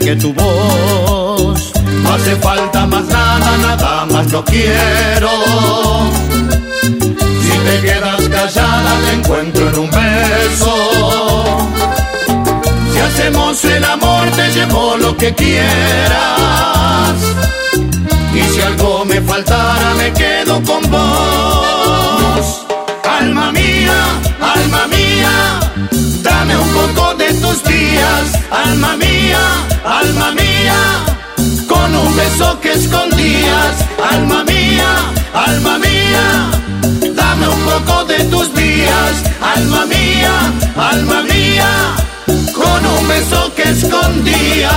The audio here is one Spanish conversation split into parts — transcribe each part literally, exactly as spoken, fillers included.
que tu voz. No hace falta más nada, nada más lo quiero. Si te quedas callada te encuentro en un beso. Si hacemos el amor te llevo lo que quieras. Y si algo me faltara me quedo con vos. Alma mía, alma mía, dame un poco de tus días. Alma mía, alma mía, con un beso que escondías. Alma mía, alma mía, dame un poco de tus días. Alma mía, alma mía, con un beso que escondías.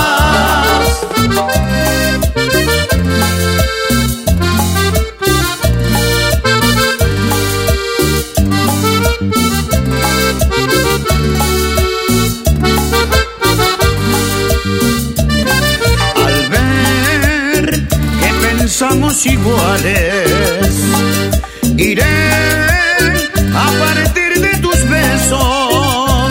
Somos iguales. Iré a partir de tus besos,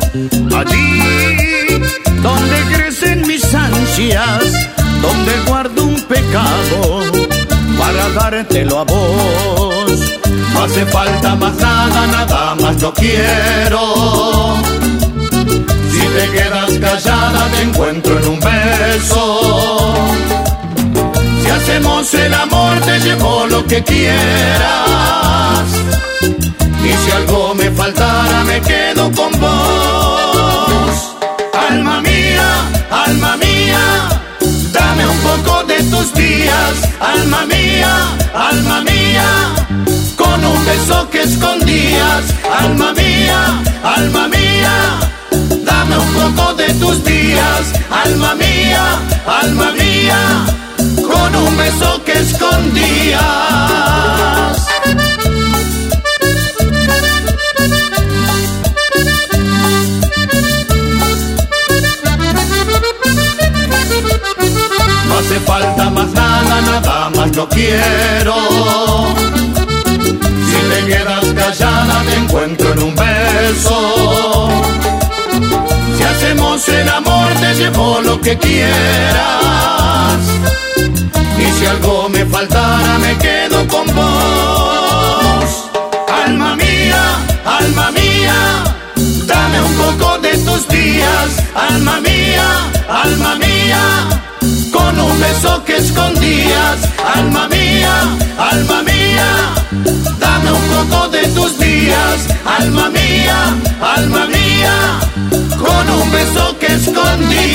allí donde crecen mis ansias, donde guardo un pecado para dártelo a vos. No hace falta más nada, nada más lo quiero. Si te quedas callada te encuentro en un beso. Si hacemos el amor te llevo lo que quieras. Y si algo me faltara me quedo con vos. Alma mía, alma mía, dame un poco de tus días. Alma mía, alma mía, con un beso que escondías. Alma mía, alma mía, dame un poco de tus días. Alma mía, alma mía, con un beso que escondías. No hace falta más nada, nada más lo quiero. Si te quedas callada te encuentro en un beso. Si hacemos el amor te llevo lo que quieras. Y si algo me faltara me quedo con vos. Alma mía, alma mía, dame un poco de tus días. Alma mía, alma mía, con un beso que escondías. Alma mía, alma mía, dame un poco de tus días. Alma mía, alma mía, con un beso que escondías.